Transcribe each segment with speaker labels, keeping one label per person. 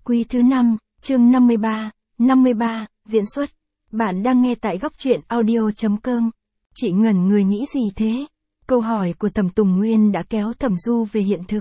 Speaker 1: Quý thứ 5, chương 53, diễn xuất. Bạn đang nghe tại góc truyện audio.com. Chị ngẩn người nghĩ gì thế? Câu hỏi của Thẩm Tùng Nguyên đã kéo Thẩm Du về hiện thực.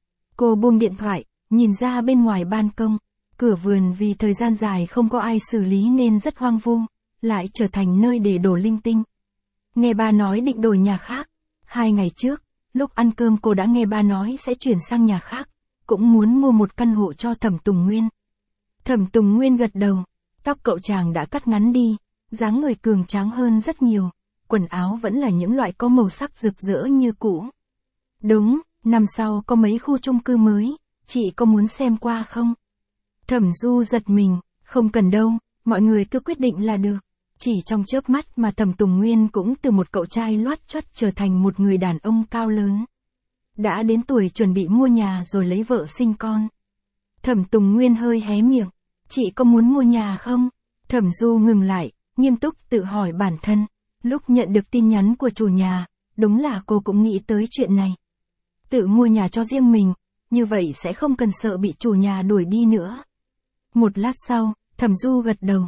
Speaker 1: Cô buông điện thoại, nhìn ra bên ngoài ban công. Cửa vườn vì thời gian dài không có ai xử lý nên rất hoang vu, lại trở thành nơi để đổ linh tinh. Nghe ba nói định đổi nhà khác. 2 ngày trước, lúc ăn cơm cô đã nghe ba nói sẽ chuyển sang nhà khác, cũng muốn mua một căn hộ cho Thẩm Tùng Nguyên. Thẩm Tùng Nguyên gật đầu, tóc cậu chàng đã cắt ngắn đi, dáng người cường tráng hơn rất nhiều, quần áo vẫn là những loại có màu sắc rực rỡ như cũ. Đúng, năm sau có mấy khu chung cư mới, chị có muốn xem qua không? Thẩm Du giật mình, không cần đâu, mọi người cứ quyết định là được. Chỉ trong chớp mắt mà Thẩm Tùng Nguyên cũng từ một cậu trai loắt choắt trở thành một người đàn ông cao lớn. Đã đến tuổi chuẩn bị mua nhà rồi lấy vợ sinh con. Thẩm Tùng Nguyên hơi hé miệng, chị có muốn mua nhà không? Thẩm Du ngừng lại, nghiêm túc tự hỏi bản thân. Lúc nhận được tin nhắn của chủ nhà, đúng là cô cũng nghĩ tới chuyện này. Tự mua nhà cho riêng mình, như vậy sẽ không cần sợ bị chủ nhà đuổi đi nữa. Một lát sau, Thẩm Du gật đầu,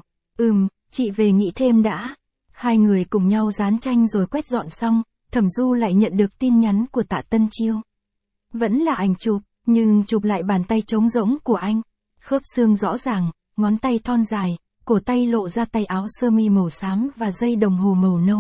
Speaker 1: chị về nghĩ thêm đã. Hai người cùng nhau dán tranh rồi quét dọn xong, Thẩm Du lại nhận được tin nhắn của Tạ Tân Chiêu. Vẫn là ảnh chụp, nhưng chụp lại bàn tay trống rỗng của anh. Khớp xương rõ ràng, ngón tay thon dài, cổ tay lộ ra tay áo sơ mi màu xám và dây đồng hồ màu nâu.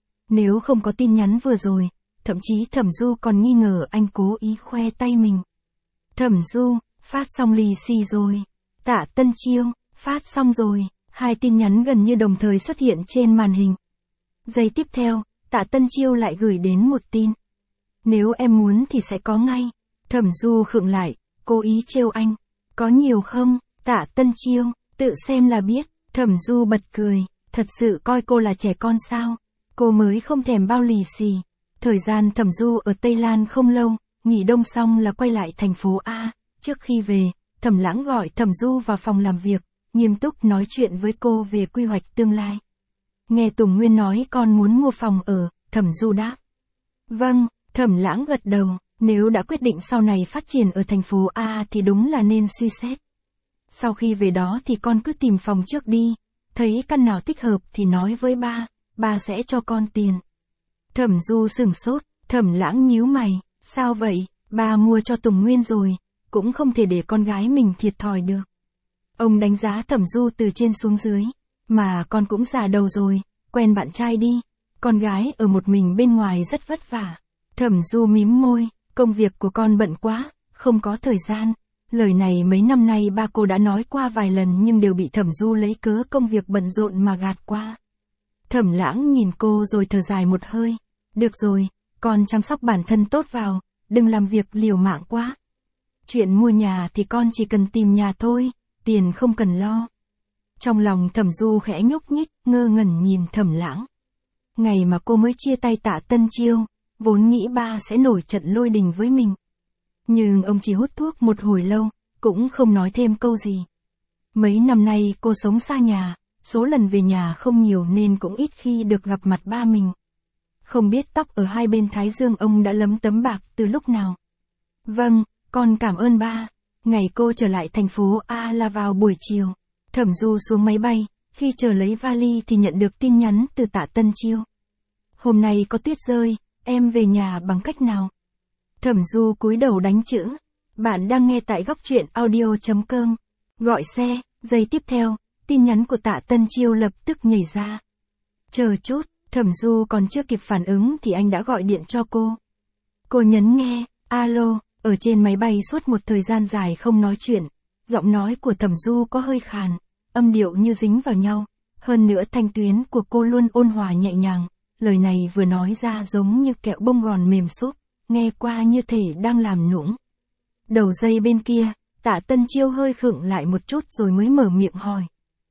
Speaker 1: Nếu không có tin nhắn vừa rồi, thậm chí Thẩm Du còn nghi ngờ anh cố ý khoe tay mình. Thẩm Du, phát xong lì xì rồi. Tạ Tân Chiêu, phát xong rồi. 2 tin nhắn gần như đồng thời xuất hiện trên màn hình. Giây tiếp theo, Tạ Tân Chiêu lại gửi đến một tin. Nếu em muốn thì sẽ có ngay. Thẩm Du khựng lại, cố ý trêu anh. Có nhiều không? Tạ Tân Chiêu, tự xem là biết. Thẩm Du bật cười, thật sự coi cô là trẻ con sao? Cô mới không thèm bao lì xì. Thời gian Thẩm Du ở Tây Lan không lâu, nghỉ đông xong là quay lại thành phố A. Trước khi về, Thẩm Lãng gọi Thẩm Du vào phòng làm việc, nghiêm túc nói chuyện với cô về quy hoạch tương lai. Nghe Tùng Nguyên nói con muốn mua phòng ở, Thẩm Du đáp. Vâng, Thẩm Lãng gật đầu, nếu đã quyết định sau này phát triển ở thành phố A thì đúng là nên suy xét. Sau khi về đó thì con cứ tìm phòng trước đi, thấy căn nào thích hợp thì nói với ba sẽ cho con tiền. Thẩm Du sửng sốt, Thẩm Lãng nhíu mày, sao vậy, ba mua cho Tùng Nguyên rồi, cũng không thể để con gái mình thiệt thòi được. Ông đánh giá Thẩm Du từ trên xuống dưới, mà con cũng già đầu rồi, quen bạn trai đi, con gái ở một mình bên ngoài rất vất vả. Thẩm Du mím môi, công việc của con bận quá, không có thời gian. Lời này mấy năm nay ba cô đã nói qua vài lần nhưng đều bị Thẩm Du lấy cớ công việc bận rộn mà gạt qua. Thẩm Lãng nhìn cô rồi thở dài một hơi, được rồi, con chăm sóc bản thân tốt vào, đừng làm việc liều mạng quá. Chuyện mua nhà thì con chỉ cần tìm nhà thôi, tiền không cần lo. Trong lòng Thẩm Du khẽ nhúc nhích, ngơ ngẩn nhìn Thẩm Lãng. Ngày mà cô mới chia tay Tạ Tân Chiêu, vốn nghĩ ba sẽ nổi trận lôi đình với mình. Nhưng ông chỉ hút thuốc một hồi lâu, cũng không nói thêm câu gì. Mấy năm nay cô sống xa nhà, số lần về nhà không nhiều nên cũng ít khi được gặp mặt ba mình. Không biết tóc ở hai bên thái dương ông đã lấm tấm bạc từ lúc nào. Vâng, con cảm ơn ba. Ngày cô trở lại thành phố A là vào buổi chiều. Thẩm Du xuống máy bay, khi chờ lấy vali thì nhận được tin nhắn từ Tạ Tân Chiêu. Hôm nay có tuyết rơi, em về nhà bằng cách nào? Thẩm Du cúi đầu đánh chữ. Bạn đang nghe tại góc truyện audio.com. Gọi xe, giây tiếp theo, tin nhắn của Tạ Tân Chiêu lập tức nhảy ra. Chờ chút, Thẩm Du còn chưa kịp phản ứng thì anh đã gọi điện cho cô. Cô nhấn nghe, alo. Ở trên máy bay suốt một thời gian dài không nói chuyện, giọng nói của Thẩm Du có hơi khàn, âm điệu như dính vào nhau, hơn nữa thanh tuyến của cô luôn ôn hòa nhẹ nhàng, lời này vừa nói ra giống như kẹo bông gòn mềm xốp, nghe qua như thể đang làm nũng. Đầu dây bên kia, Tạ Tân Chiêu hơi khựng lại một chút rồi mới mở miệng hỏi.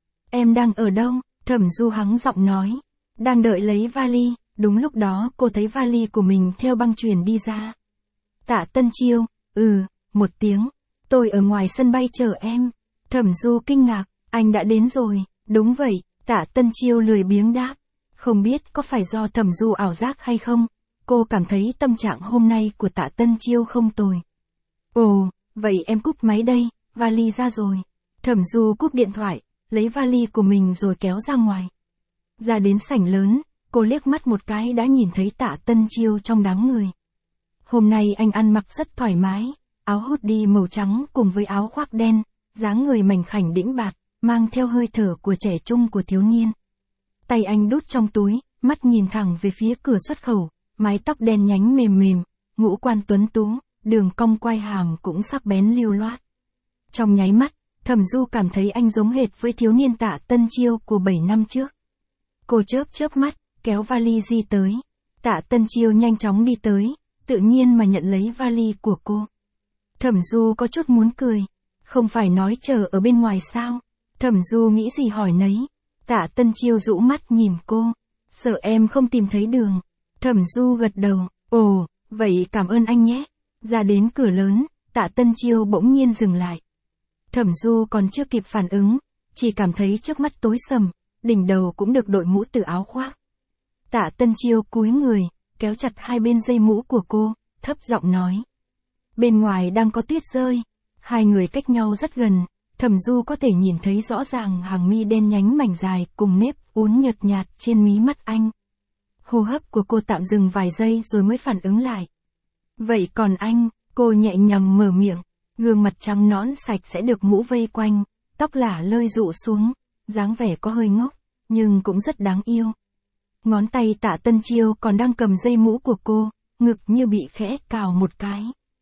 Speaker 1: Em đang ở đâu? Thẩm Du hắng giọng nói. Đang đợi lấy vali, đúng lúc đó cô thấy vali của mình theo băng chuyền đi ra. Tạ Tân Chiêu, một tiếng, tôi ở ngoài sân bay chờ em. Thẩm Du kinh ngạc, anh đã đến rồi, đúng vậy, Tạ Tân Chiêu lười biếng đáp. Không biết có phải do Thẩm Du ảo giác hay không, cô cảm thấy tâm trạng hôm nay của Tạ Tân Chiêu không tồi. Ồ, vậy em cúp máy đây, vali ra rồi. Thẩm Du cúp điện thoại, lấy vali của mình rồi kéo ra ngoài. Ra đến sảnh lớn, cô liếc mắt một cái đã nhìn thấy Tạ Tân Chiêu trong đám người. Hôm nay anh ăn mặc rất thoải mái, áo hoodie màu trắng cùng với áo khoác đen, dáng người mảnh khảnh đĩnh bạt, mang theo hơi thở của trẻ trung của thiếu niên. Tay anh đút trong túi, mắt nhìn thẳng về phía cửa xuất khẩu, mái tóc đen nhánh mềm mềm, ngũ quan tuấn tú, đường cong quai hàm cũng sắc bén lưu loát. Trong nháy mắt, Thẩm Du cảm thấy anh giống hệt với thiếu niên Tạ Tân Chiêu của 7 năm trước. Cô chớp mắt, kéo vali di tới. Tạ Tân Chiêu nhanh chóng đi tới, tự nhiên mà nhận lấy vali của cô. Thẩm Du có chút muốn cười. Không phải nói chờ ở bên ngoài sao? Thẩm Du nghĩ gì hỏi nấy. Tạ Tân Chiêu rũ mắt nhìn cô. Sợ em không tìm thấy đường. Thẩm Du gật đầu. Ồ, vậy cảm ơn anh nhé. Ra đến cửa lớn, Tạ Tân Chiêu bỗng nhiên dừng lại. Thẩm Du còn chưa kịp phản ứng, chỉ cảm thấy trước mắt tối sầm, đỉnh đầu cũng được đội mũ từ áo khoác. Tạ Tân Chiêu cúi người, kéo chặt hai bên dây mũ của cô, thấp giọng nói. Bên ngoài đang có tuyết rơi, hai người cách nhau rất gần, Thẩm Du có thể nhìn thấy rõ ràng hàng mi đen nhánh mảnh dài cùng nếp uốn nhợt nhạt trên mí mắt anh. Hô hấp của cô tạm dừng vài giây rồi mới phản ứng lại. Vậy còn anh, cô nhẹ nhàng mở miệng, gương mặt trắng nõn sạch sẽ được mũ vây quanh, tóc lả lơi rụ xuống, dáng vẻ có hơi ngốc, nhưng cũng rất đáng yêu. Ngón tay Tạ Tân Chiêu còn đang cầm dây mũ của cô, ngực như bị khẽ cào một cái.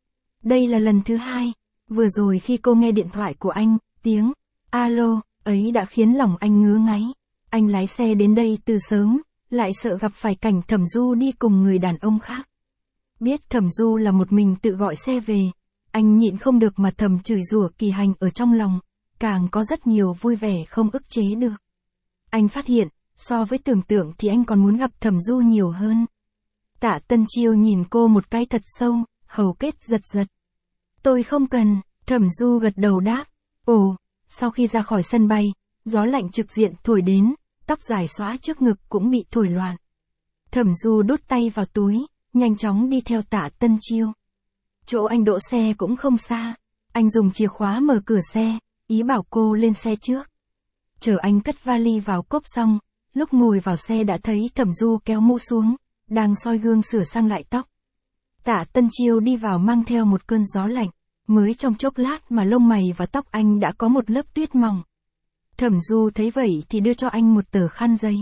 Speaker 1: Đây là lần thứ hai, vừa rồi khi cô nghe điện thoại của anh, tiếng alo ấy đã khiến lòng anh ngứa ngáy. Anh lái xe đến đây từ sớm, lại sợ gặp phải cảnh Thẩm Du đi cùng người đàn ông khác. Biết Thẩm Du là một mình tự gọi xe về, anh nhịn không được mà thầm chửi rủa Kỳ Hành ở trong lòng, càng có rất nhiều vui vẻ không ức chế được. Anh phát hiện, so với tưởng tượng thì anh còn muốn gặp Thẩm Du nhiều hơn. Tạ Tân Chiêu nhìn cô một cái thật sâu, hầu kết giật giật. Tôi không cần, Thẩm Du gật đầu đáp. Ồ, sau khi ra khỏi sân bay, gió lạnh trực diện thổi đến, tóc dài xõa trước ngực cũng bị thổi loạn. Thẩm Du đút tay vào túi, nhanh chóng đi theo Tạ Tân Chiêu. Chỗ anh đỗ xe cũng không xa, anh dùng chìa khóa mở cửa xe, ý bảo cô lên xe trước. Chờ anh cất vali vào cốp xong, lúc ngồi vào xe đã thấy Thẩm Du kéo mũ xuống, đang soi gương sửa sang lại tóc. Tạ Tân Chiêu đi vào mang theo một cơn gió lạnh, mới trong chốc lát mà lông mày và tóc anh đã có một lớp tuyết mỏng. Thẩm Du thấy vậy thì đưa cho anh một tờ khăn giấy.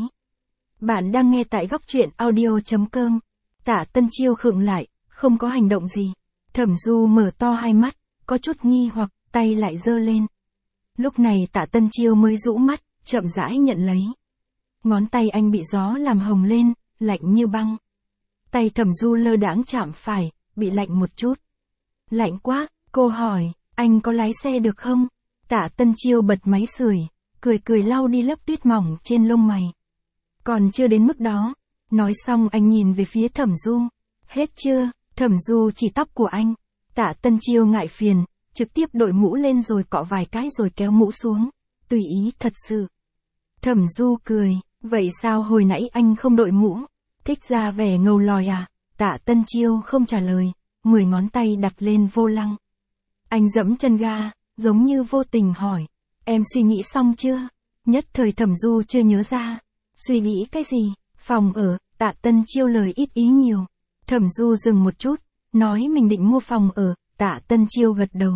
Speaker 1: Bạn đang nghe tại góc truyện audio.com. Tạ Tân Chiêu khựng lại, không có hành động gì. Thẩm Du mở to hai mắt, có chút nghi hoặc, tay lại giơ lên. Lúc này Tạ Tân Chiêu mới rũ mắt, chậm rãi nhận lấy. Ngón tay anh bị gió làm hồng lên, lạnh như băng. Tay Thẩm Du lơ đãng chạm phải, bị lạnh một chút. Lạnh quá, cô hỏi, anh có lái xe được không? Tạ Tân Chiêu bật máy sưởi, cười lau đi lớp tuyết mỏng trên lông mày. Còn chưa đến mức đó. Nói xong anh nhìn về phía Thẩm Du. Hết chưa? Thẩm Du chỉ tóc của anh. Tạ Tân Chiêu ngại phiền, trực tiếp đội mũ lên rồi cọ vài cái rồi kéo mũ xuống. Tùy ý thật sự. Thẩm Du cười, vậy sao hồi nãy anh không đội mũ? Thích ra vẻ ngầu lòi à? Tạ Tân Chiêu không trả lời, 10 ngón tay đặt lên vô lăng. Anh dẫm chân ga, giống như vô tình hỏi, em suy nghĩ xong chưa? Nhất thời Thẩm Du chưa nhớ ra. Suy nghĩ cái gì? Phòng ở, Tạ Tân Chiêu lời ít ý nhiều. Thẩm Du dừng một chút, nói mình định mua phòng ở, Tạ Tân Chiêu gật đầu.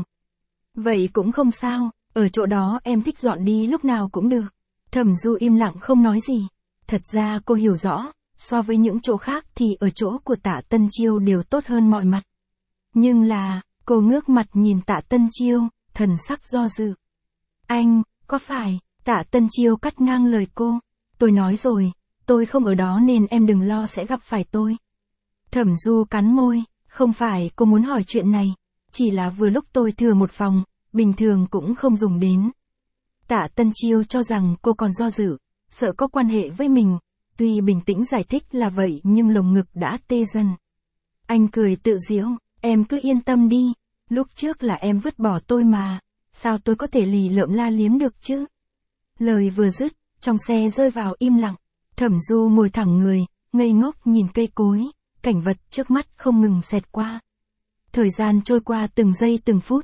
Speaker 1: Vậy cũng không sao, ở chỗ đó em thích dọn đi lúc nào cũng được. Thẩm Du im lặng không nói gì. Thật ra cô hiểu rõ, so với những chỗ khác thì ở chỗ của Tạ Tân Chiêu đều tốt hơn mọi mặt. Nhưng là, cô ngước mặt nhìn Tạ Tân Chiêu, thần sắc do dự. Anh, có phải, Tạ Tân Chiêu cắt ngang lời cô. Tôi nói rồi, tôi không ở đó nên em đừng lo sẽ gặp phải tôi. Thẩm Du cắn môi, không phải cô muốn hỏi chuyện này, chỉ là vừa lúc tôi thừa một phòng, bình thường cũng không dùng đến. Tạ Tân Chiêu cho rằng cô còn do dự, sợ có quan hệ với mình, tuy bình tĩnh giải thích là vậy nhưng lồng ngực đã tê dần. Anh cười tự giễu, em cứ yên tâm đi, lúc trước là em vứt bỏ tôi mà, sao tôi có thể lì lợm la liếm được chứ? Lời vừa dứt, trong xe rơi vào im lặng, Thẩm Du ngồi thẳng người, ngây ngốc nhìn cây cối, cảnh vật trước mắt không ngừng xẹt qua. Thời gian trôi qua từng giây từng phút,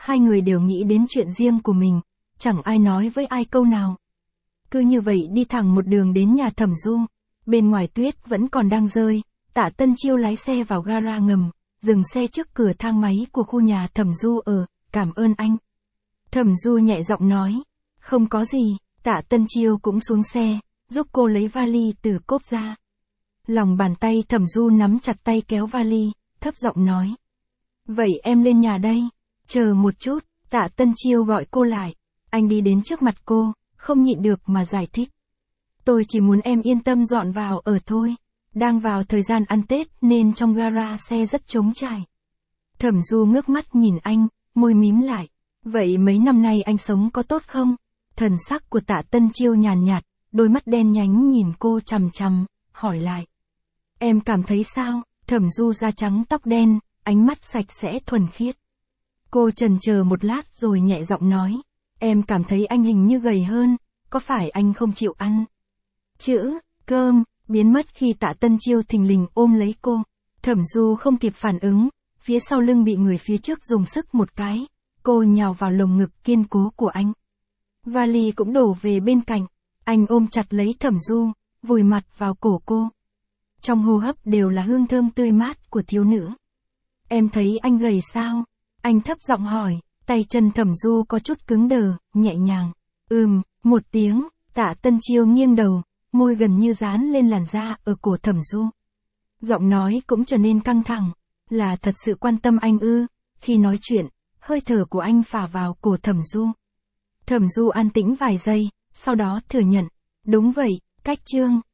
Speaker 1: Hai người đều nghĩ đến chuyện riêng của mình, chẳng ai nói với ai câu nào. Cứ như vậy đi thẳng một đường đến nhà Thẩm Du. Bên ngoài tuyết vẫn còn đang rơi, Tạ Tân Chiêu lái xe vào gara ngầm, dừng xe trước cửa thang máy của khu nhà Thẩm Du ở, cảm ơn anh. Thẩm Du nhẹ giọng nói, không có gì, Tạ Tân Chiêu cũng xuống xe, giúp cô lấy vali từ cốp ra. Lòng bàn tay Thẩm Du nắm chặt tay kéo vali, thấp giọng nói. Vậy em lên nhà đây, chờ một chút, Tạ Tân Chiêu gọi cô lại, anh đi đến trước mặt cô, không nhịn được mà giải thích. Tôi chỉ muốn em yên tâm dọn vào ở thôi. Đang vào thời gian ăn Tết nên trong gara xe rất trống trải. Thẩm Du ngước mắt nhìn anh, môi mím lại. Vậy mấy năm nay anh sống có tốt không? Thần sắc của Tạ Tân Chiêu nhàn nhạt, đôi mắt đen nhánh nhìn cô chằm chằm, hỏi lại. Em cảm thấy sao? Thẩm Du da trắng tóc đen, ánh mắt sạch sẽ thuần khiết. Cô chần chờ một lát rồi nhẹ giọng nói. Em cảm thấy anh hình như gầy hơn, có phải anh không chịu ăn? Chữ, cơm, biến mất khi Tạ Tân Chiêu thình lình ôm lấy cô. Thẩm Du không kịp phản ứng, phía sau lưng bị người phía trước dùng sức một cái. Cô nhào vào lồng ngực kiên cố của anh. Vali cũng đổ về bên cạnh. Anh ôm chặt lấy Thẩm Du, vùi mặt vào cổ cô. Trong hô hấp đều là hương thơm tươi mát của thiếu nữ. Em thấy anh gầy sao? Anh thấp giọng hỏi, tay chân Thẩm Du có chút cứng đờ, nhẹ nhàng. Một tiếng, Tạ Tân Chiêu nghiêng đầu, môi gần như dán lên làn da ở cổ Thẩm Du. Giọng nói cũng trở nên căng thẳng, là thật sự quan tâm anh ư? Khi nói chuyện, hơi thở của anh phả vào cổ Thẩm Du. Thẩm Du an tĩnh vài giây, sau đó thừa nhận, đúng vậy, cách chương.